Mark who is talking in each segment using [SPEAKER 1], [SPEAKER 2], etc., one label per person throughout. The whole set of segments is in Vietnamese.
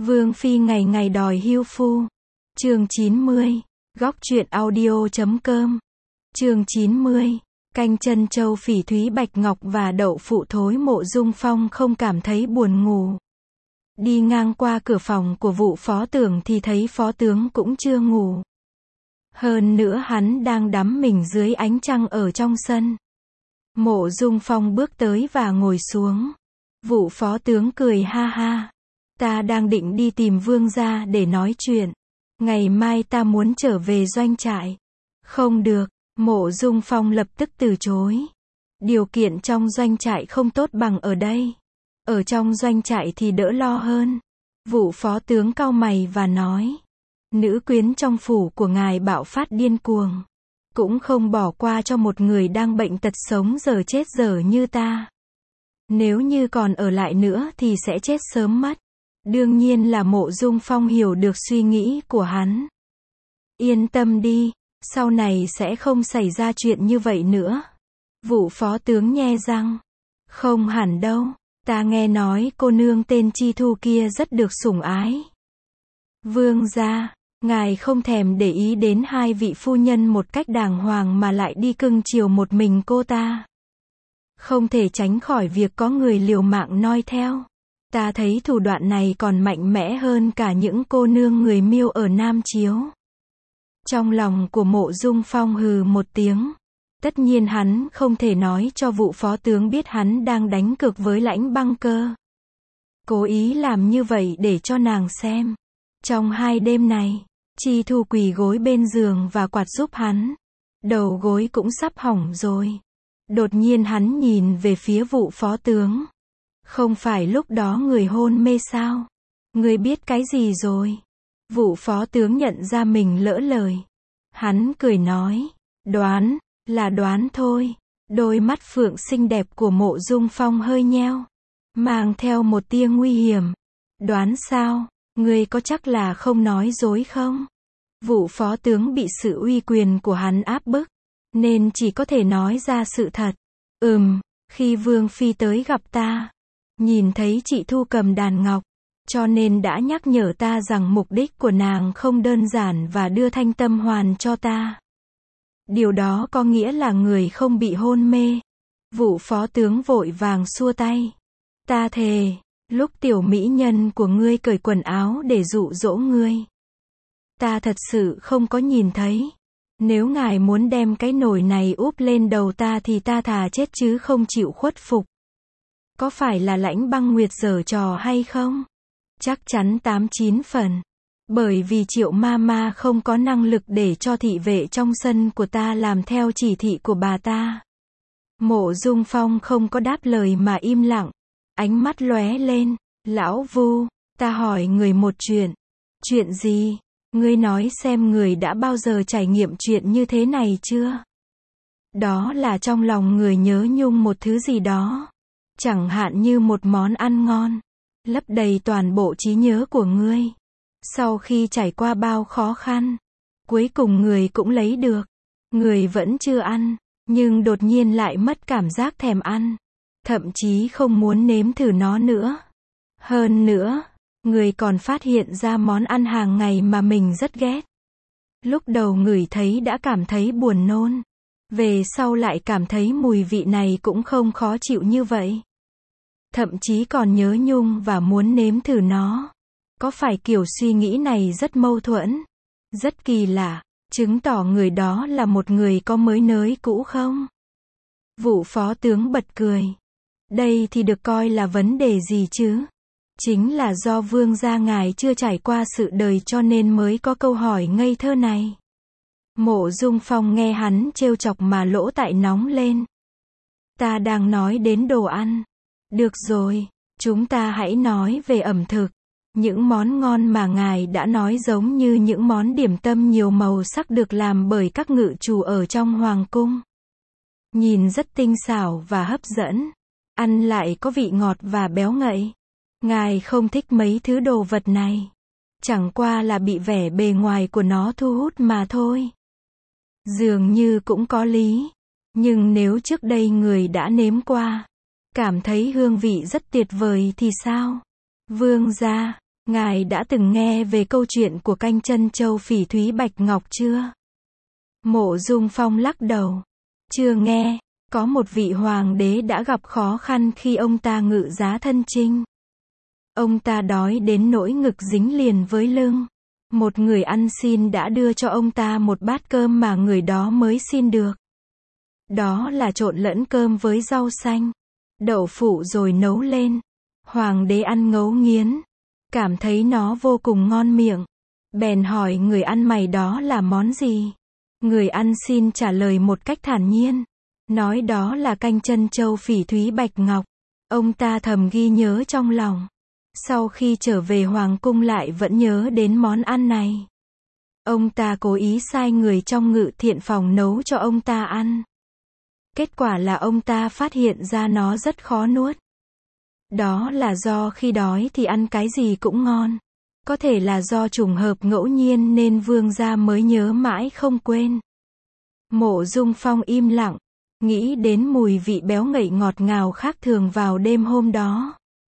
[SPEAKER 1] Vương phi ngày ngày đòi hưu phu. Chương 90. Góc truyện audio.com. Chương 90. Canh chân châu phỉ thúy bạch ngọc và đậu phụ thối. Mộ Dung Phong không cảm thấy buồn ngủ. Đi ngang qua cửa phòng của vụ phó tưởng thì thấy phó tướng cũng chưa ngủ. Hơn nữa hắn đang đắm mình dưới ánh trăng ở trong sân. Mộ Dung Phong bước tới và ngồi xuống. Vụ phó tướng cười ha ha. Ta đang định đi tìm vương gia để nói chuyện. Ngày mai ta muốn trở về doanh trại. Không được, Mộ Dung Phong lập tức từ chối. Điều kiện trong doanh trại không tốt bằng ở đây. Ở trong doanh trại thì đỡ lo hơn. Vụ phó tướng cau mày và nói. Nữ quyến trong phủ của ngài bạo phát điên cuồng. Cũng không bỏ qua cho một người đang bệnh tật sống giờ chết giờ như ta. Nếu như còn ở lại nữa thì sẽ chết sớm mất. Đương nhiên là Mộ Dung Phong hiểu được suy nghĩ của hắn. Yên tâm đi, sau này sẽ không xảy ra chuyện như vậy nữa. Vụ phó tướng nhe răng. Không hẳn đâu, ta nghe nói cô nương tên Chi Thu kia rất được sủng ái. Vương gia, ngài không thèm để ý đến hai vị phu nhân một cách đàng hoàng mà lại đi cưng chiều một mình cô ta. Không thể tránh khỏi việc có người liều mạng noi theo. Ta thấy thủ đoạn này còn mạnh mẽ hơn cả những cô nương người Miêu ở Nam Chiếu. Trong lòng của Mộ Dung Phong hừ một tiếng. Tất nhiên hắn không thể nói cho vụ phó tướng biết hắn đang đánh cược với Lãnh Băng Cơ. Cố ý làm như vậy để cho nàng xem. Trong 2 đêm này, Chi Thu quỳ gối bên giường và quạt giúp hắn. Đầu gối cũng sắp hỏng rồi. Đột nhiên hắn nhìn về phía vụ phó tướng. Không phải lúc đó người hôn mê sao? Người biết cái gì rồi? Vụ phó tướng nhận ra mình lỡ lời. Hắn cười nói. Đoán, là đoán thôi. Đôi mắt phượng xinh đẹp của Mộ Dung Phong hơi nheo. Mang theo một tia nguy hiểm. Đoán sao? Ngươi có chắc là không nói dối không? Vụ phó tướng bị sự uy quyền của hắn áp bức. Nên chỉ có thể nói ra sự thật. Khi Vương Phi tới gặp ta. Nhìn thấy chị Thu cầm đàn ngọc. Cho nên đã nhắc nhở ta rằng mục đích của nàng không đơn giản và đưa thanh tâm hoàn cho ta. Điều đó có nghĩa là người không bị hôn mê. Vụ phó tướng vội vàng xua tay. Ta thề, lúc tiểu mỹ nhân của ngươi cởi quần áo để dụ dỗ ngươi. Ta thật sự không có nhìn thấy. Nếu ngài muốn đem cái nồi này úp lên đầu ta thì ta thà chết chứ không chịu khuất phục. Có phải là Lãnh Băng Nguyệt giở trò hay không? Chắc chắn 89 phần. Bởi vì Triệu Mama không có năng lực để cho thị vệ trong sân của ta làm theo chỉ thị của bà ta. Mộ Dung Phong không có đáp lời mà im lặng. Ánh mắt lóe lên. Lão Vu, ta hỏi người một chuyện. Chuyện gì? Ngươi nói xem người đã bao giờ trải nghiệm chuyện như thế này chưa? Đó là trong lòng người nhớ nhung một thứ gì đó. Chẳng hạn như một món ăn ngon. Lấp đầy toàn bộ trí nhớ của ngươi. Sau khi trải qua bao khó khăn. Cuối cùng người cũng lấy được. Người vẫn chưa ăn. Nhưng đột nhiên lại mất cảm giác thèm ăn. Thậm chí không muốn nếm thử nó nữa. Hơn nữa, người còn phát hiện ra món ăn hàng ngày mà mình rất ghét. Lúc đầu ngửi thấy đã cảm thấy buồn nôn. Về sau lại cảm thấy mùi vị này cũng không khó chịu như vậy. Thậm chí còn nhớ nhung và muốn nếm thử nó. Có phải kiểu suy nghĩ này rất mâu thuẫn? Rất kỳ lạ, chứng tỏ người đó là một người có mới nới cũ không? Vụ phó tướng bật cười. Đây thì được coi là vấn đề gì chứ? Chính là do vương gia ngài chưa trải qua sự đời cho nên mới có câu hỏi ngây thơ này. Mộ Dung Phong nghe hắn trêu chọc mà lỗ tai nóng lên. Ta đang nói đến đồ ăn. Được rồi, chúng ta hãy nói về ẩm thực. Những món ngon mà ngài đã nói giống như những món điểm tâm nhiều màu sắc được làm bởi các ngự chủ ở trong hoàng cung. Nhìn rất tinh xảo và hấp dẫn. Ăn lại có vị ngọt và béo ngậy. Ngài không thích mấy thứ đồ vật này. Chẳng qua là bị vẻ bề ngoài của nó thu hút mà thôi. Dường như cũng có lý. Nhưng nếu trước đây người đã nếm qua, cảm thấy hương vị rất tuyệt vời thì sao? Vương gia, ngài đã từng nghe về câu chuyện của canh chân châu phỉ thúy bạch ngọc chưa? Mộ Dung Phong lắc đầu. Chưa nghe, có một vị hoàng đế đã gặp khó khăn khi ông ta ngự giá thân chinh. Ông ta đói đến nỗi ngực dính liền với lưng. Một người ăn xin đã đưa cho ông ta một bát cơm mà người đó mới xin được. Đó là trộn lẫn cơm với rau xanh, đậu phụ rồi nấu lên. Hoàng đế ăn ngấu nghiến, cảm thấy nó vô cùng ngon miệng. Bèn hỏi người ăn mày đó là món gì? Người ăn xin trả lời một cách thản nhiên, nói đó là canh chân châu phỉ thúy bạch ngọc. Ông ta thầm ghi nhớ trong lòng. Sau khi trở về hoàng cung lại vẫn nhớ đến món ăn này. Ông ta cố ý sai người trong ngự thiện phòng nấu cho ông ta ăn. Kết quả là ông ta phát hiện ra nó rất khó nuốt. Đó là do khi đói thì ăn cái gì cũng ngon. Có thể là do trùng hợp ngẫu nhiên nên vương gia mới nhớ mãi không quên. Mộ Dung Phong im lặng, nghĩ đến mùi vị béo ngậy ngọt ngào khác thường vào đêm hôm đó.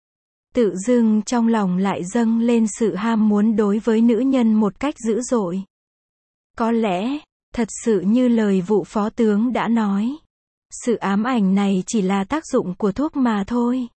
[SPEAKER 1] Tự dưng trong lòng lại dâng lên sự ham muốn đối với nữ nhân một cách dữ dội. Có lẽ, thật sự như lời vụ phó tướng đã nói. Sự ám ảnh này chỉ là tác dụng của thuốc mà thôi.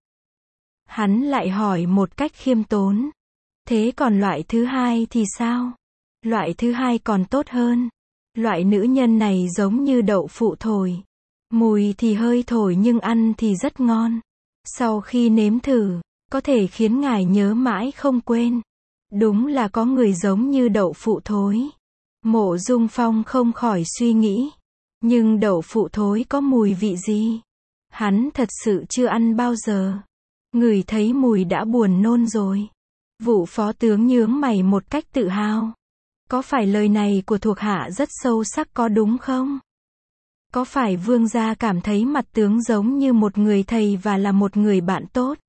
[SPEAKER 1] Hắn lại hỏi một cách khiêm tốn. Thế còn loại thứ hai thì sao? Loại thứ hai còn tốt hơn. Loại nữ nhân này giống như đậu phụ thổi. Mùi thì hơi thổi nhưng ăn thì rất ngon. Sau khi nếm thử, có thể khiến ngài nhớ mãi không quên. Đúng là có người giống như đậu phụ thối. Mộ Dung Phong không khỏi suy nghĩ. Nhưng đậu phụ thối có mùi vị gì? Hắn thật sự chưa ăn bao giờ. Ngửi thấy mùi đã buồn nôn rồi. Vụ phó tướng nhướng mày một cách tự hào. Có phải lời này của thuộc hạ rất sâu sắc có đúng không? Có phải vương gia cảm thấy mặt tướng giống như một người thầy và là một người bạn tốt?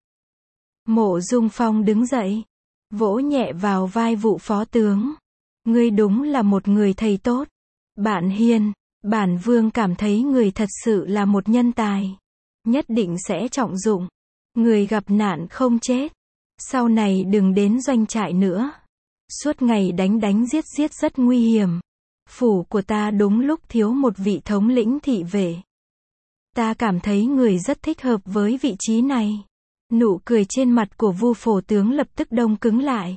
[SPEAKER 1] Mộ Dung Phong đứng dậy, vỗ nhẹ vào vai vụ phó tướng. Ngươi đúng là một người thầy tốt. Bạn hiền, bản vương cảm thấy người thật sự là một nhân tài. Nhất định sẽ trọng dụng. Người gặp nạn không chết. Sau này đừng đến doanh trại nữa. Suốt ngày đánh đánh giết giết rất nguy hiểm. Phủ của ta đúng lúc thiếu một vị thống lĩnh thị vệ. Ta cảm thấy người rất thích hợp với vị trí này. Nụ cười trên mặt của Vu phổ tướng lập tức đông cứng lại.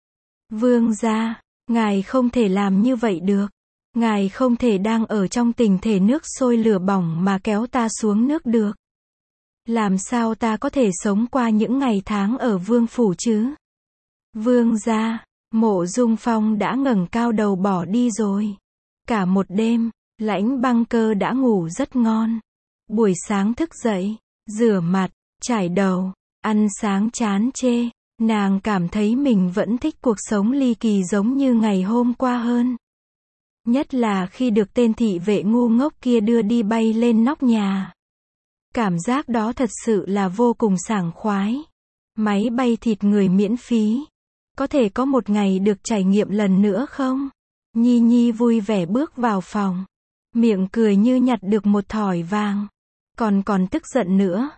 [SPEAKER 1] Vương gia, ngài không thể làm như vậy được. Ngài không thể đang ở trong tình thể nước sôi lửa bỏng mà kéo ta xuống nước được. Làm sao ta có thể sống qua những ngày tháng ở vương phủ chứ? Vương gia, Mộ Dung Phong đã ngẩng cao đầu bỏ đi rồi. Cả một đêm, Lãnh Băng Cơ đã ngủ rất ngon. Buổi sáng thức dậy, rửa mặt, chải đầu, ăn sáng chán chê. Nàng cảm thấy mình vẫn thích cuộc sống ly kỳ giống như ngày hôm qua hơn. Nhất là khi được tên thị vệ ngu ngốc kia đưa đi bay lên nóc nhà. Cảm giác đó thật sự là vô cùng sảng khoái. Máy bay thịt người miễn phí. Có thể có một ngày được trải nghiệm lần nữa không? Nhi Nhi vui vẻ bước vào phòng. Miệng cười như nhặt được một thỏi vàng. Còn tức giận nữa.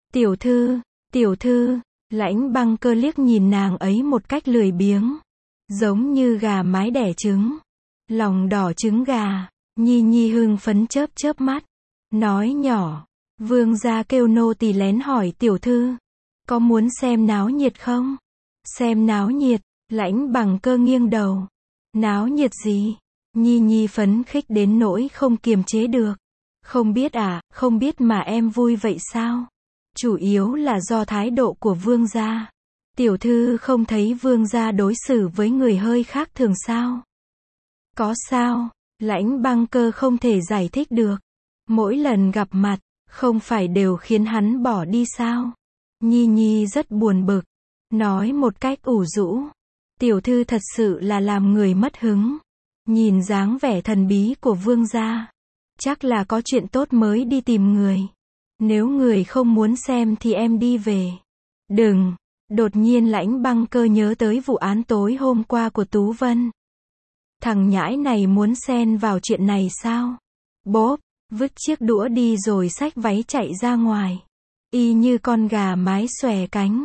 [SPEAKER 1] Tiểu thư, Lãnh Băng Cơ liếc nhìn nàng ấy một cách lười biếng. Giống như gà mái đẻ trứng. Lòng đỏ trứng gà. Nhi Nhi hưng phấn chớp chớp mắt. Nói nhỏ. Vương gia kêu nô tỳ lén hỏi tiểu thư. Có muốn xem náo nhiệt không? Xem náo nhiệt. Lãnh Băng Cơ nghiêng đầu. Náo nhiệt gì? Nhi Nhi phấn khích đến nỗi không kiềm chế được. Không biết à, không biết mà em vui vậy sao? Chủ yếu là do thái độ của vương gia. Tiểu thư không thấy vương gia đối xử với người hơi khác thường sao? Có sao? Lãnh Băng Cơ không thể giải thích được. Mỗi lần gặp mặt, không phải đều khiến hắn bỏ đi sao? Nhi Nhi rất buồn bực. Nói một cách ủ rũ. Tiểu thư thật sự là làm người mất hứng. Nhìn dáng vẻ thần bí của vương gia. Chắc là có chuyện tốt mới đi tìm người. Nếu người không muốn xem thì em đi về. Đừng. Đột nhiên Lãnh Băng Cơ nhớ tới vụ án tối hôm qua của Tú Vân. Thằng nhãi này muốn xen vào chuyện này sao? Bốp, vứt chiếc đũa đi rồi xách váy chạy ra ngoài. Y như con gà mái xòe cánh.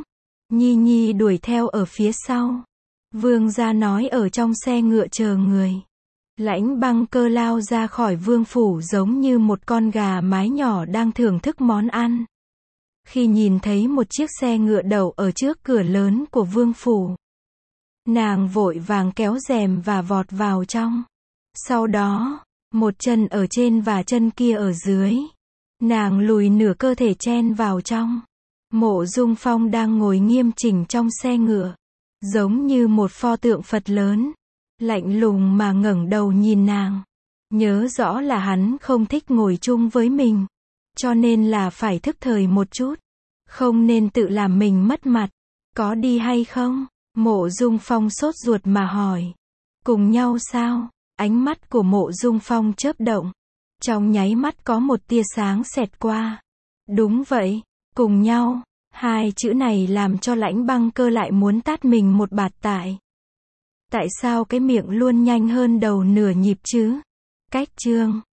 [SPEAKER 1] Nhi Nhi đuổi theo ở phía sau. Vương gia nói ở trong xe ngựa chờ người. Lãnh Băng Cơ lao ra khỏi vương phủ giống như một con gà mái nhỏ đang thưởng thức món ăn. Khi nhìn thấy một chiếc xe ngựa đậu ở trước cửa lớn của vương phủ, nàng vội vàng kéo rèm và vọt vào trong. Sau đó, một chân ở trên và chân kia ở dưới. Nàng lùi nửa cơ thể chen vào trong. Mộ Dung Phong đang ngồi nghiêm chỉnh trong xe ngựa, giống như một pho tượng Phật lớn, lạnh lùng mà ngẩng đầu nhìn nàng. Nhớ rõ là hắn không thích ngồi chung với mình, cho nên là phải thức thời một chút, không nên tự làm mình mất mặt. Có đi hay không? Mộ Dung Phong sốt ruột mà hỏi. Cùng nhau sao? Ánh mắt của Mộ Dung Phong chớp động. Trong nháy mắt có một tia sáng xẹt qua. Đúng vậy, cùng nhau. Hai chữ này làm cho Lãnh Băng Cơ lại muốn tát mình một bạt tại. Tại sao cái miệng luôn nhanh hơn đầu nửa nhịp chứ? Cách chương